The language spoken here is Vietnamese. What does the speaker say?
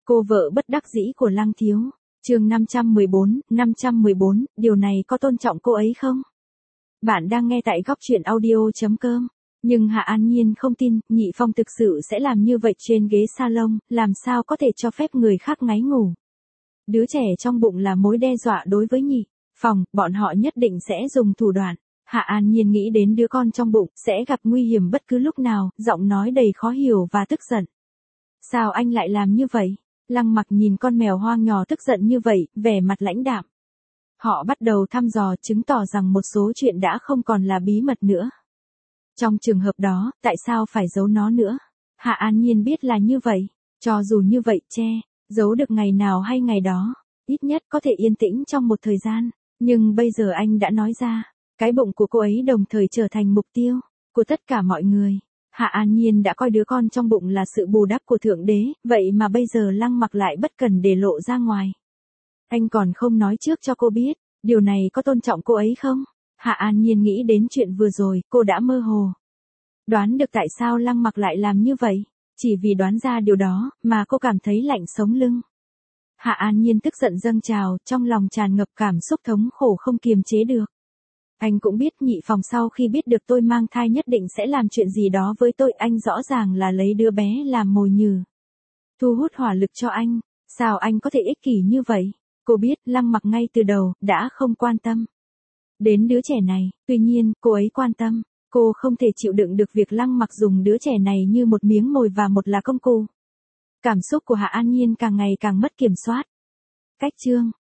Cô vợ bất đắc dĩ của Lăng Thiếu. Chương 514, điều này có tôn trọng cô ấy không? Bạn đang nghe tại góc truyện audio.com. Nhưng Hạ An Nhiên không tin, Nhị Phong thực sự sẽ làm như vậy trên ghế salon, làm sao có thể cho phép người khác ngáy ngủ. Đứa trẻ trong bụng là mối đe dọa đối với Nhị Phong, bọn họ nhất định sẽ dùng thủ đoạn. Hạ An Nhiên nghĩ đến đứa con trong bụng sẽ gặp nguy hiểm bất cứ lúc nào, giọng nói đầy khó hiểu và tức giận. Sao anh lại làm như vậy? Lăng Mặc nhìn con mèo hoang nhỏ tức giận như vậy, vẻ mặt lãnh đạm. Họ bắt đầu thăm dò, chứng tỏ rằng một số chuyện đã không còn là bí mật nữa. Trong trường hợp đó, tại sao phải giấu nó nữa? Hạ An Nhiên biết là như vậy. Cho dù như vậy, giấu được ngày nào hay ngày đó, ít nhất có thể yên tĩnh trong một thời gian. Nhưng bây giờ anh đã nói ra, cái bụng của cô ấy đồng thời trở thành mục tiêu của tất cả mọi người. Hạ An Nhiên đã coi đứa con trong bụng là sự bù đắp của Thượng Đế, vậy mà bây giờ Lăng Mặc lại bất cần để lộ ra ngoài. Anh còn không nói trước cho cô biết, điều này có tôn trọng cô ấy không? Hạ An Nhiên nghĩ đến chuyện vừa rồi, cô đã mơ hồ đoán được tại sao Lăng Mặc lại làm như vậy. Chỉ vì đoán ra điều đó, mà cô cảm thấy lạnh sống lưng. Hạ An Nhiên tức giận dâng trào, trong lòng tràn ngập cảm xúc thống khổ không kiềm chế được. Anh cũng biết Nhị Phong sau khi biết được tôi mang thai nhất định sẽ làm chuyện gì đó với tôi, anh rõ ràng là lấy đứa bé làm mồi nhử. Thu hút hỏa lực cho anh, sao anh có thể ích kỷ như vậy? Cô biết Lăng Mặc ngay từ đầu, đã không quan tâm đến đứa trẻ này, tuy nhiên, cô ấy quan tâm. Cô không thể chịu đựng được việc Lăng Mặc dùng đứa trẻ này như một miếng mồi và một là công cụ. Cảm xúc của Hạ An Nhiên càng ngày càng mất kiểm soát. Cách chương